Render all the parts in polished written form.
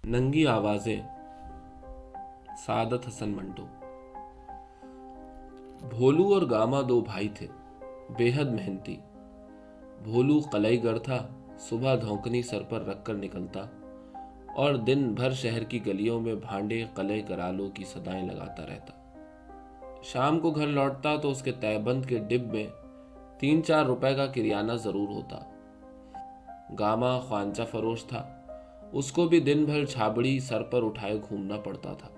ننگی آوازیں، سعادت حسن منٹو۔ بھولو اور گاما دو بھائی تھے، بے حد محنتی۔ بھولو قلعی گر تھا، صبح دھونکنی سر پر رکھ کر نکلتا اور دن بھر شہر کی گلیوں میں بھانڈے قلعے کرالوں کی صدائیں لگاتا رہتا۔ شام کو گھر لوٹتا تو اس کے تہ بند کے ڈب میں 3-4 روپے کا کریانہ ضرور ہوتا۔ گاما خوانچہ فروش تھا، اس کو بھی دن بھر چھابڑی سر پر اٹھائے گھومنا پڑتا تھا۔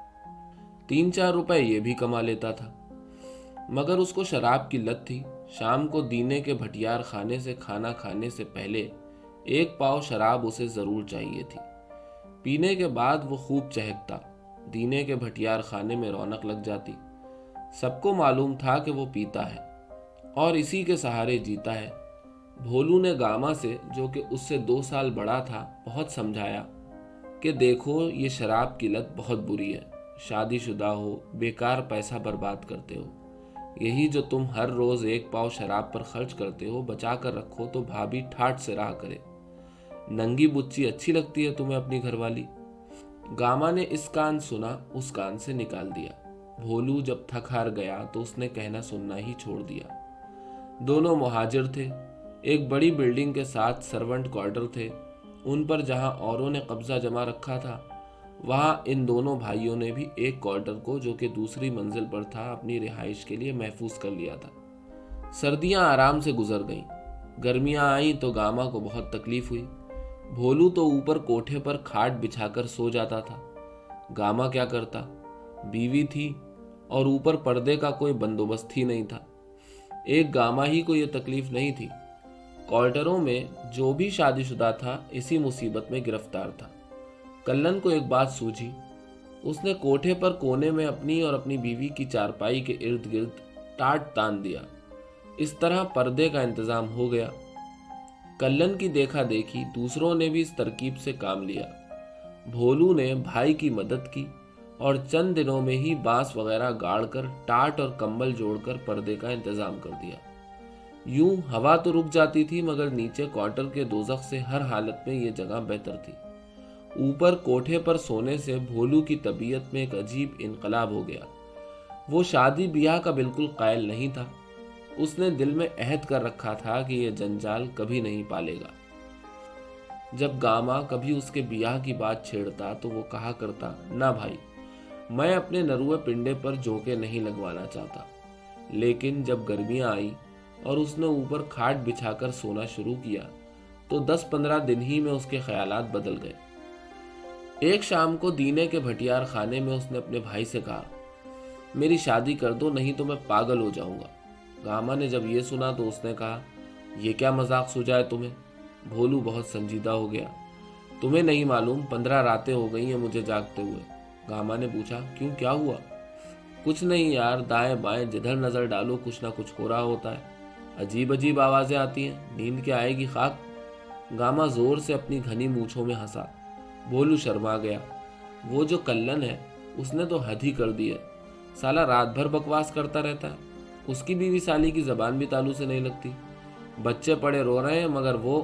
3-4 روپے یہ بھی کما لیتا تھا، مگر اس کو شراب کی لت تھی۔ شام کو دینے کے بھٹیار خانے سے کھانا کھانے سے پہلے 1 پاؤ شراب اسے ضرور چاہیے تھی۔ پینے کے بعد وہ خوب چہکتا، دینے کے بھٹیار خانے میں رونق لگ جاتی۔ سب کو معلوم تھا کہ وہ پیتا ہے اور اسی کے سہارے جیتا ہے۔ بھولو نے گاما سے، جو کہ اس سے 2 سال بڑا تھا، بہت سمجھایا کہ دیکھو یہ شراب کی لت بہت بری ہے، شادی شدہ ہو، بیکار پیسہ برباد کرتے ہو، یہی جو تم ہر روز 1 پاؤ شراب پر خرچ کرتے ہو بچا کر رکھو تو بھابھی ٹھاٹ سے رہا کرے۔ ننگی بچی اچھی لگتی ہے تمہیں اپنی گھر والی؟ گاما نے اس کان سنا اس کان سے نکال دیا۔ بھولو جب تھک ہار گیا تو اس نے کہنا سننا ہی چھوڑ دیا۔ دونوں مہاجر تھے، ایک بڑی بلڈنگ کے ساتھ سرونٹ کوارٹر تھے، ان پر جہاں اوروں نے قبضہ جما رکھا تھا وہاں ان دونوں بھائیوں نے بھی ایک کوارٹر کو، جو کہ دوسری منزل پر تھا، اپنی رہائش کے لیے محفوظ کر لیا تھا۔ سردیاں آرام سے گزر گئیں، گرمیاں آئیں تو گاما کو بہت تکلیف ہوئی۔ بھولو تو اوپر کوٹھے پر کھاٹ بچھا کر سو جاتا تھا، گاما کیا کرتا؟ بیوی تھی اور اوپر پردے کا کوئی بندوبست ہی نہیں تھا۔ ایک گاما ہی کو یہ تکلیف نہیں تھی، کوارٹروں میں جو بھی شادی شدہ تھا اسی مصیبت میں گرفتار تھا۔ کلن کو ایک بات سوجھی، اس نے کوٹھے پر کونے میں اپنی اور اپنی بیوی کی چارپائی کے ارد گرد ٹاٹ تان دیا۔ اس طرح پردے کا انتظام ہو گیا۔ کلن کی دیکھا دیکھی دوسروں نے بھی اس ترکیب سے کام لیا۔ بھولو نے بھائی کی مدد کی اور چند دنوں میں ہی بانس وغیرہ گاڑ کر ٹاٹ اور کمبل جوڑ کر پردے کا انتظام کر دیا۔ یوں ہوا تو رک جاتی تھی، مگر نیچے کوارٹر کے دوزخ سے ہر حالت میں یہ جگہ بہتر تھی۔ اوپر کوٹھے پر سونے سے بھولو کی طبیعت میں ایک عجیب انقلاب ہو گیا۔ وہ شادی بیاہ کا بالکل قائل نہیں تھا۔ اس نے دل میں عہد کر رکھا تھا کہ یہ جنجال کبھی نہیں پالے گا۔ جب گاما کبھی اس کے بیاہ کی بات چھیڑتا تو وہ کہا کرتا، نہ بھائی، میں اپنے نروے پنڈے پر جھونکے نہیں لگوانا چاہتا۔ لیکن جب گرمیاں آئیں اور اس نے اوپر کھاٹ بچھا کر سونا شروع کیا تو 10-15 دن ہی میں اس کے خیالات بدل گئے۔ ایک شام کو دینے کے بھٹیار خانے میں اس نے اپنے بھائی سے کہا، میری شادی کر دو نہیں تو میں پاگل ہو جاؤں گا۔ گاما نے جب یہ سنا تو اس نے کہا، یہ کیا مذاق سوجا ہے تمہیں؟ بھولو بہت سنجیدہ ہو گیا۔ تمہیں نہیں معلوم 15 راتیں ہو گئی ہیں مجھے جاگتے ہوئے۔ گاما نے پوچھا، کیوں، کیا ہوا؟ کچھ نہیں یار، دائیں بائیں جدھر نظر ڈالو کچھ نہ کچھ ہو رہا ہوتا ہے، عجیب عجیب آوازیں آتی ہیں، نیند کیا آئے گی خاک۔ گاما زور سے اپنی گھنی مونچھوں میں ہنسا۔ بھولو شرما گیا۔ وہ جو کلن ہے اس نے تو حد ہی کر دی ہے، سالا رات بھر بکواس کرتا رہتا ہے، اس کی بیوی سالی کی زبان بھی تالو سے نہیں لگتی، بچے پڑے رو رہے ہیں مگر وہ۔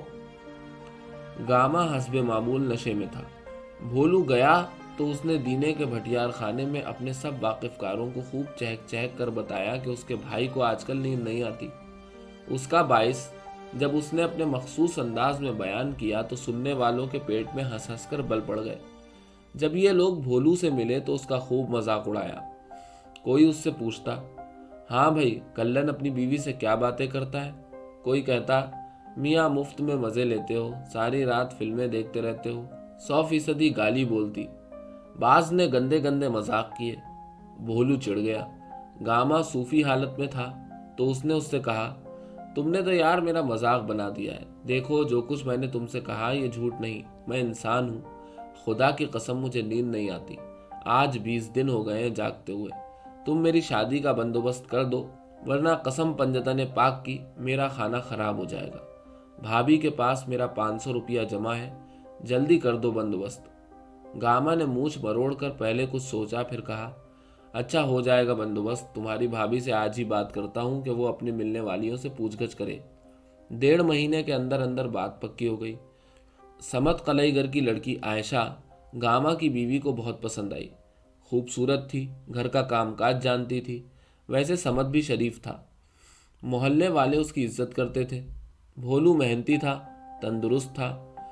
گاما حسب معمول نشے میں تھا۔ بھولو گیا تو اس نے دینے کے بھٹیار خانے میں اپنے سب واقف کاروں کو خوب چہک چہک کر بتایا کہ اس کے بھائی کو آج کل نیند نہیں آتی۔ اس کا باعث جب اس نے اپنے مخصوص انداز میں بیان کیا تو سننے والوں کے پیٹ میں ہنس ہنس کر بل پڑ گئے۔ جب یہ لوگ بھولو سے ملے تو اس کا خوب مذاق اڑایا۔ کوئی اس سے پوچھتا، ہاں بھائی، کلن اپنی بیوی سے کیا باتیں کرتا ہے؟ کوئی کہتا، میاں مفت میں مزے لیتے ہو، ساری رات فلمیں دیکھتے رہتے ہو، 100% گالی بولتی۔ بعض نے گندے گندے مذاق کیے۔ بھولو چڑ گیا۔ گاما صوفی حالت میں تھا تو اس نے اس سے کہا، تم نے تو یار میرا مذاق بنا دیا ہے، دیکھو جو کچھ میں نے تم سے کہا یہ جھوٹ نہیں، میں انسان ہوں، خدا کی قسم مجھے نیند نہیں آتی، آج 20 دن ہو گئے ہیں جاگتے ہوئے، تم میری شادی کا بندوبست کر دو ورنہ قسم پنجتن پاک کی میرا کھانا خراب ہو جائے گا۔ بھابھی کے پاس میرا 500 روپیہ جمع ہے، جلدی کر دو بندوبست۔ گاما نے مونچھ مروڑ کر پہلے کچھ سوچا پھر کہا، اچھا ہو جائے گا بندوبست، تمہاری بھابھی سے آج ہی بات کرتا ہوں کہ وہ اپنی ملنے والیوں سے پوچھ گچھ کرے۔ 1.5 مہینے کے اندر اندر بات پکی ہو گئی۔ سمت قلعی گر کی لڑکی عائشہ गामा की बीवी को बहुत पसंद आई। खूबसूरत थी, घर का कामकाज जानती थी, वैसे समझ भी शरीफ था। मोहल्ले वाले उसकी इज्जत करते थे। भोलू मेहनती था, तंदुरुस्त था।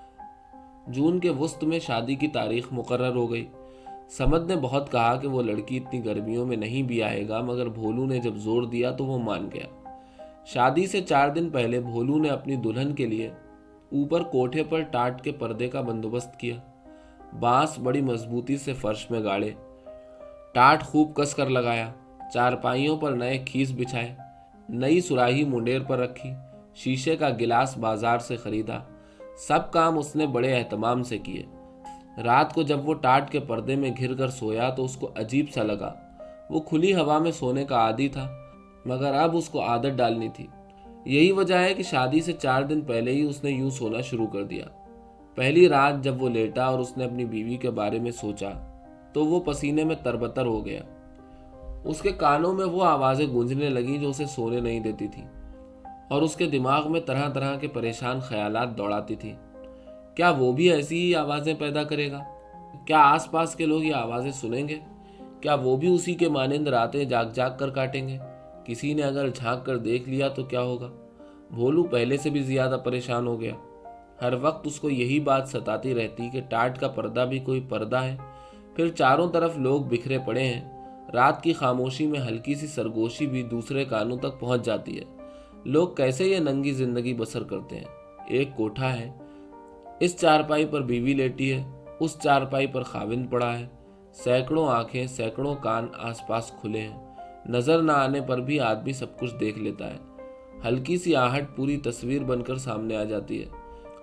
जून के वसत में शादी की तारीख मुकर्रर हो गई। समद ने बहुत कहा कि वो लड़की इतनी गर्मियों में नहीं भी आएगा, मगर भोलू ने जब जोर दिया तो वो मान गया। शादी से 4 दिन पहले भोलू ने अपनी दुल्हन के लिए ऊपर कोठे पर टाट के पर्दे का बंदोबस्त किया। बांस बड़ी मजबूती से फर्श में गाड़े, टाट खूब कस कर लगाया, चारपाइयों पर नए खीस बिछाए, नई सुराही मुंडेर पर रखी, शीशे का गिलास बाजार से खरीदा। सब काम उसने बड़े एहतमाम से किए। रात को जब वो टाट के पर्दे में घिर कर सोया तो उसको अजीब सा लगा। वो खुली हवा में सोने का आदी था, मगर अब उसको आदत डालनी थी। यही वजह है कि शादी से 4 दिन पहले ही उसने यूं सोना शुरू कर दिया। पहली रात जब वो लेटा और उसने अपनी बीवी के बारे में सोचा तो वो पसीने में तरबतर हो गया। उसके कानों में वो आवाज़ें गूंजने लगी जो उसे सोने नहीं देती थी, और उसके दिमाग में तरह तरह के परेशान ख्यालात दौड़ाती थी। क्या वो भी ऐसी ही आवाज़ें पैदा करेगा? क्या आसपास के लोग ये आवाज़ें सुनेंगे? क्या वो भी उसी के मानिंद रातें जाग जाग कर काटेंगे? किसी ने अगर झांक कर देख लिया तो क्या होगा? भोलू पहले से भी ज़्यादा परेशान हो गया। हर वक्त उसको यही बात सताती रहती कि टाट का पर्दा भी कोई पर्दा है, फिर चारों तरफ लोग बिखरे पड़े हैं। रात की खामोशी में हल्की सी सरगोशी भी दूसरे कानों तक पहुंच जाती है। लोग कैसे ये नंगी जिंदगी बसर करते हैं? एक कोठा है, इस चारपाई पर बीवी लेटी है, उस चारपाई पर खाविंद पड़ा है। सैकड़ों आंखें, सैकड़ों कान आसपास खुले हैं। नजर न आने पर भी आदमी सब कुछ देख लेता है। हल्की सी आहट पूरी तस्वीर बनकर सामने आ जाती है।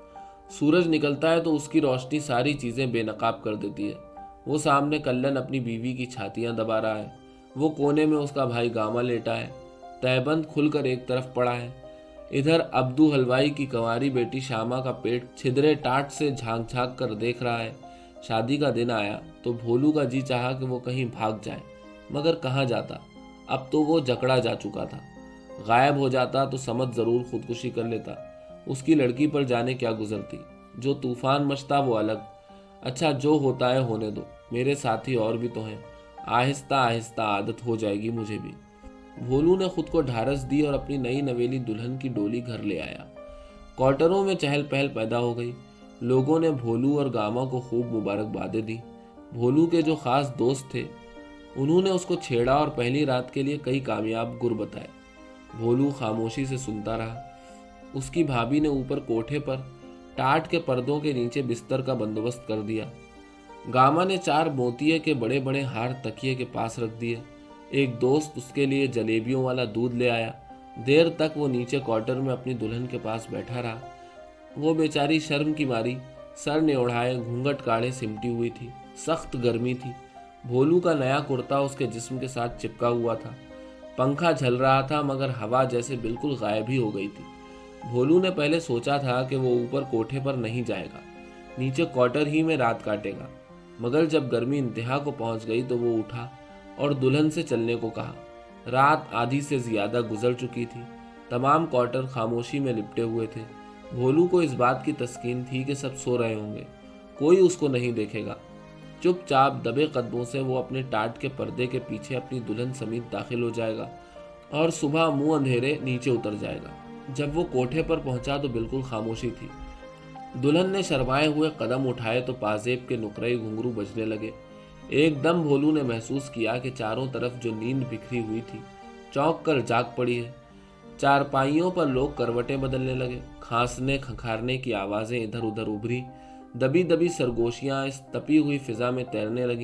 सूरज निकलता है तो उसकी रोशनी सारी चीजें बेनकाब कर देती है। वो सामने कल्लन अपनी बीवी की छातियां दबा रहा है। वो कोने में उसका भाई गामा लेटा है, तहबंद खुलकर एक तरफ पड़ा है। इधर अब्दू हलवाई की कंवारी बेटी श्यामा का पेट छिदरे टाट से झांक झांक कर देख रहा है। शादी का दिन आया तो भोलू का जी चाहा कि वो कहीं भाग जाए, मगर कहाँ जाता? अब तो वो जकड़ा जा चुका था। गायब हो जाता तो समझ जरूर खुदकुशी कर लेता। उसकी लड़की पर जाने क्या गुजरती। जो तूफान मचता वो अलग। अच्छा, जो होता है होने दो, मेरे साथी और भी तो हैं। आहिस्ता आहिस्ता आदत हो जाएगी मुझे भी। भोलू ने खुद को ढारस दी और अपनी नई नवेली दुल्हन की डोली घर ले आया। क्वार्टरों में चहल पहल पैदा हो गई। लोगों ने भोलू और गामा को खूब मुबारकबादें दी। भोलू के जो खास दोस्त थे उन्होंने उसको छेड़ा और पहली रात के लिए कई कामयाब गुर बताए। भोलू खामोशी से सुनता रहा। उसकी भाभी ने ऊपर कोठे पर टाट के पर्दों के नीचे बिस्तर का बंदोबस्त कर दिया। गामा ने 4 मोतिये के बड़े बड़े हार तकिए के पास रख दिए। एक दोस्त उसके लिए जलेबियों वाला दूध ले आया। देर तक वो नीचे क्वार्टर में अपनी दुल्हन के पास बैठा रहा। वो बेचारी शर्म की मारी सर ने ओढ़ाए, घूंघट काढ़े सिमटी हुई थी। सख्त गर्मी थी। भोलू का नया कुर्ता उसके जिस्म के साथ चिपका हुआ था। पंखा झल रहा था, मगर हवा जैसे बिल्कुल गायब ही हो गई थी। भोलू ने पहले सोचा था कि वो ऊपर कोठे पर नहीं जाएगा, नीचे क्वार्टर ही में रात काटेगा, मगर जब गर्मी इंतहा को पहुंच गई तो वो उठा और दुल्हन से चलने को कहा। रात आधी से ज्यादा गुजर चुकी थी। तमाम क्वार्टर खामोशी में लिपटे हुए थे। भोलू को इस बात की तस्कीन थी कि सब सो रहे होंगे, कोई उसको नहीं देखेगा। चुपचाप दबे कदमों से वो अपने टाट के पर्दे के पीछे अपनी दुल्हन समेत दाखिल हो जाएगा और सुबह मुंह अंधेरे नीचे उतर जाएगा। जब वो कोठे पर पहुंचा तो बिल्कुल खामोशी थी। दुल्हन ने शर्माए हुए कदम उठाए तो पाजेब के नुकरे घुंघरू बजने लगे। एकदम भोलू ने महसूस किया कि चारों तरफ जो नींद बिखरी हुई थी चौंक कर जाग पड़ी है। चारपाइयों पर लोग करवटें बदलने लगे। खांसने खंखारने की आवाजें इधर उधर उभरी। दबी दबी सरगोशियां इस तपी हुई फिजा में तैरने लगी।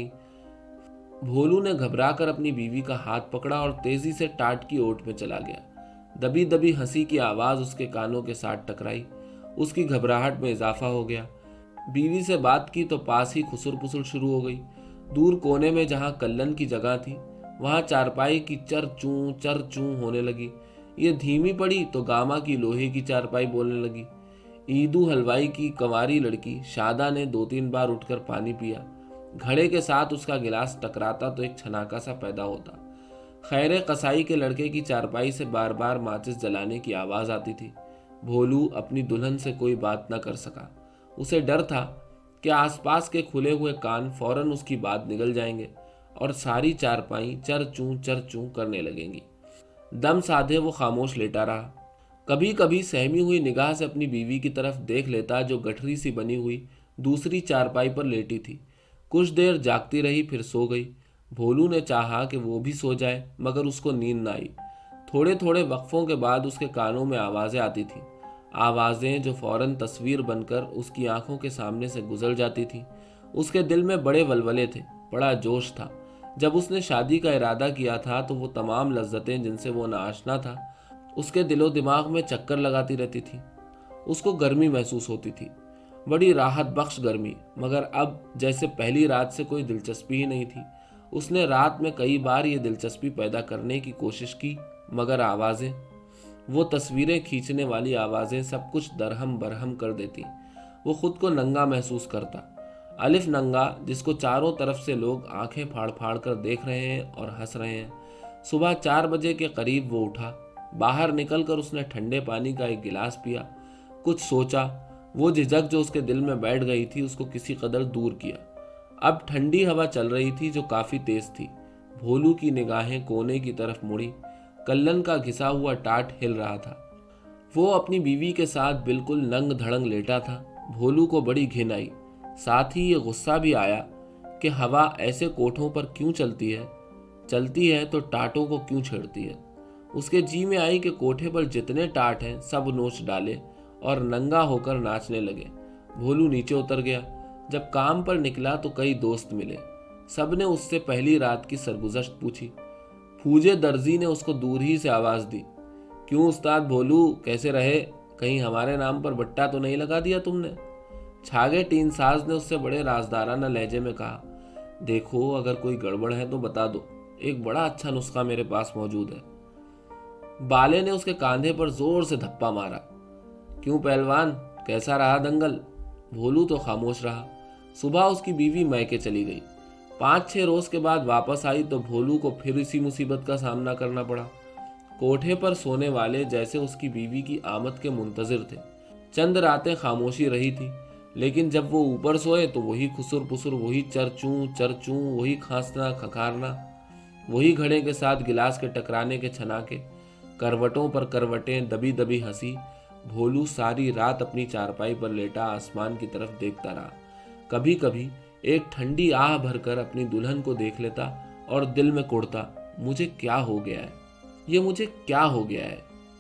भोलू ने घबराकर अपनी बीवी का हाथ पकड़ा और तेजी से टाट की ओट में चला गया। दबी दबी हंसी की आवाज उसके कानों के साथ टकराई। उसकी घबराहट में इजाफा हो गया। बीवी से बात की तो पास ही खुसुर पुसुर शुरू हो गई। दूर कोने में जहां कल्लन की जगह थी वहां चारपाई की चर चूं होने लगी। ये धीमी पड़ी तो गामा की लोहे की चारपाई बोलने लगी। ईदू हलवाई की कंवारी लड़की शादा ने 2-3 बार उठकर पानी पिया। घड़े के साथ उसका गिलास टकराता तो एक छनाका सा पैदा होता। खैरे कसाई के लड़के की चारपाई से बार बार माचिस जलाने की आवाज आती थी। भोलू अपनी दुल्हन से कोई बात न कर सका। उसे डर था कि आसपास के खुले हुए कान फौरन उसकी बात निगल जाएंगे और सारी चारपाई चर चूं करने लगेंगी। दम साधे वो खामोश लेटा रहा। कभी कभी सहमी हुई निगाह से अपनी बीवी की तरफ देख लेता, जो गठरी सी बनी हुई दूसरी चारपाई पर लेटी थी। कुछ देर जागती रही, फिर सो गई। भोलू ने चाहा कि वो भी सो जाए, मगर उसको नींद न आई। थोड़े थोड़े वक्फों के बाद उसके कानों में आवाज़ें आती थीं, आवाज़ें जो फौरन तस्वीर बनकर उसकी आंखों के सामने से गुजर जाती थीं। उसके दिल में बड़े वलवले थे, बड़ा जोश था। जब उसने शादी का इरादा किया था तो वो तमाम लज्जतें जिनसे वो नाआशना था उसके दिलो दिमाग में चक्कर लगाती रहती थी। उसको गर्मी महसूस होती थी, बड़ी राहत बख्श गर्मी, मगर अब जैसे पहली रात से कोई दिलचस्पी ही नहीं थी। उसने रात में कई बार ये दिलचस्पी पैदा करने की कोशिश की, मगर आवाज़ें, वो तस्वीरें खींचने वाली आवाज़ें सब कुछ दरहम बरहम कर देती। वो खुद को नंगा महसूस करता, अलिफ नंगा, जिसको चारों तरफ से लोग आंखें फाड़ फाड़ कर देख रहे हैं और हंस रहे हैं। सुबह 4 बजे के करीब वो उठा। बाहर निकलकर उसने ठंडे पानी का एक गिलास पिया, कुछ सोचा। वो झिझक जो उसके दिल में बैठ गई थी उसको किसी कदर दूर किया। अब ठंडी हवा चल रही थी जो काफ़ी तेज थी। भोलू की निगाहें कोने की तरफ मुड़ी। कल्लन का घिसा हुआ टाट हिल रहा था। वो अपनी बीवी के साथ बिल्कुल नंग धड़ंग लेटा था। भोलू को बड़ी घिन आई, साथ ही ये गुस्सा भी आया कि हवा ऐसे कोठों पर क्यों चलती है तो टाटों को क्यों छेड़ती है। उसके जी में आई कि कोठे पर जितने टाट हैं सब नोच डाले और नंगा होकर नाचने लगे। भोलू नीचे उतर गया। जब काम पर निकला तो कई दोस्त मिले। सब ने उससे पहली रात की सरगुज़श्त पूछी। फूजे दर्जी ने उसको दूर ही से आवाज़ दी, क्यों उस्ताद भोलू, कैसे रहे? कहीं हमारे नाम पर बट्टा तो नहीं लगा दिया तुमने? छागे टीन साज ने उससे बड़े राजदाराना लहजे में कहा, देखो अगर कोई गड़बड़ है तो बता दो, एक बड़ा अच्छा नुस्खा मेरे पास मौजूद है। बाले ने उसके कांधे पर जोर से धप्पा मारा। क्यों पहलवान, कैसा रहा दंगल? भोलू तो खामोश रहा। सुबह उसकी बीवी मैके चली गई। 5-6 रोज के बाद वापस आई तो भोलू को फिर इसी मुसीबत का सामना करना पड़ा। कोठे पर सोने वाले जैसे उसकी बीवी की आमद के मुंतजिर थे। चंद रातें खामोशी रही थी, लेकिन जब वो ऊपर सोए तो वही खुसुर पुसुर, वही चरचूं, वही खांसना खखारना, वही घड़े के साथ गिलास के टकराने के छनाके, करवटों पर करवटें, दबी दबी हंसी। भोलू सारी रात अपनी चारपाई पर लेटा आसमान की तरफ देखता रहा। कभी कभी एक ठंडी आह भरकर अपनी दुल्हन को देख लेता और दिल में कुढ़ता, मुझे क्या हो गया है, ये मुझे क्या हो गया है।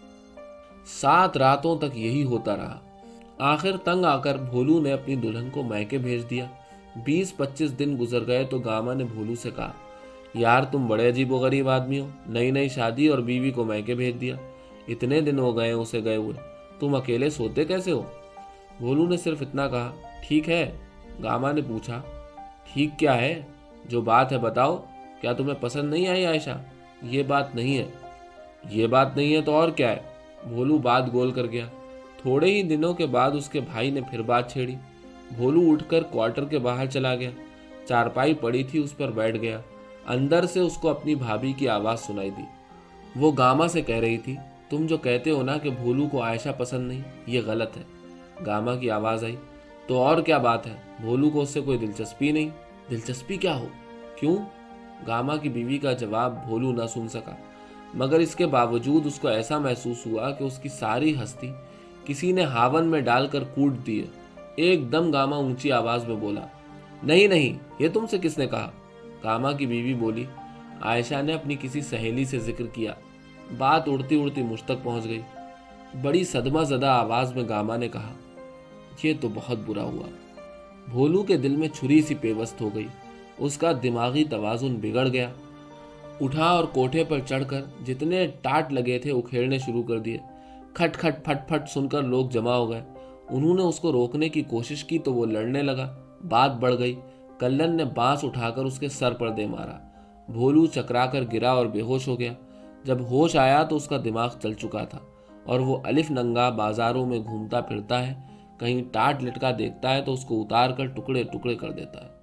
7 रातों तक यही होता रहा। आखिर तंग आकर भोलू ने अपनी दुल्हन को मैके भेज दिया। 20-25 दिन गुजर गए तो गामा ने भोलू से कहा, यार तुम बड़े अजीबोगरीब आदमी हो, नई शादी और बीवी को मैके भेज दिया। इतने दिन हो गए उसे गए हुए, तुम अकेले सोते कैसे हो? भोलू ने सिर्फ इतना कहा, ठीक है। गामा ने पूछा, ठीक क्या है? जो बात है बताओ, क्या तुम्हें पसंद नहीं आई आयशा? ये बात नहीं है। ये बात नहीं है तो और क्या है? भोलू बात गोल कर गया। थोड़े ही दिनों के बाद उसके भाई ने फिर बात छेड़ी। भोलू उठकर क्वार्टर के बाहर चला गया। चारपाई पड़ी थी, उस पर बैठ गया। अंदर से उसको अपनी भाभी की आवाज़ सुनाई दी। वो गामा से कह रही थी, तुम जो कहते हो ना कि भोलू को आयशा पसंद नहीं, ये गलत है। गामा की आवाज़ आई, तो और क्या बात है? भोलू को उससे कोई दिलचस्पी नहीं? दिलचस्पी क्या हो? क्यों? गामा की बीवी का जवाब भोलू न सुन सका, मगर इसके बावजूद उसको ऐसा महसूस हुआ कि उसकी सारी हस्ती किसी ने हावन में डालकर कूट दी है। एकदम गामा ऊंची आवाज में बोला, नहीं, ये तुमसे किसने कहा? गामा की बीवी बोली, आयशा ने अपनी किसी सहेली से जिक्र किया। बात उड़ती उड़ती मुझ तक पहुंच गई। बड़ी सदमा ज़दा आवाज में गामा ने कहा, ये तो बहुत बुरा हुआ। भोलू के दिल में छुरी सी पेवस्त हो गई। उसका दिमागी तवाजुन बिगड़ गया। उठा और कोठे पर चढ़कर जितने टाट लगे थे उखेड़ने शुरू कर दिए। खट खट फट फट सुनकर लोग जमा हो गए। उन्होंने उसको रोकने की कोशिश की तो वो लड़ने लगा। बात बढ़ गई। कल्लन ने बांस उठाकर उसके सर पर दे मारा। भोलू चकराकर गिरा और बेहोश हो गया। जब होश आया तो उसका दिमाग चल चुका था और वो अलिफ नंगा बाजारों में घूमता फिरता है। कहीं टाट लटका देखता है तो उसको उतार कर टुकड़े टुकड़े कर देता है।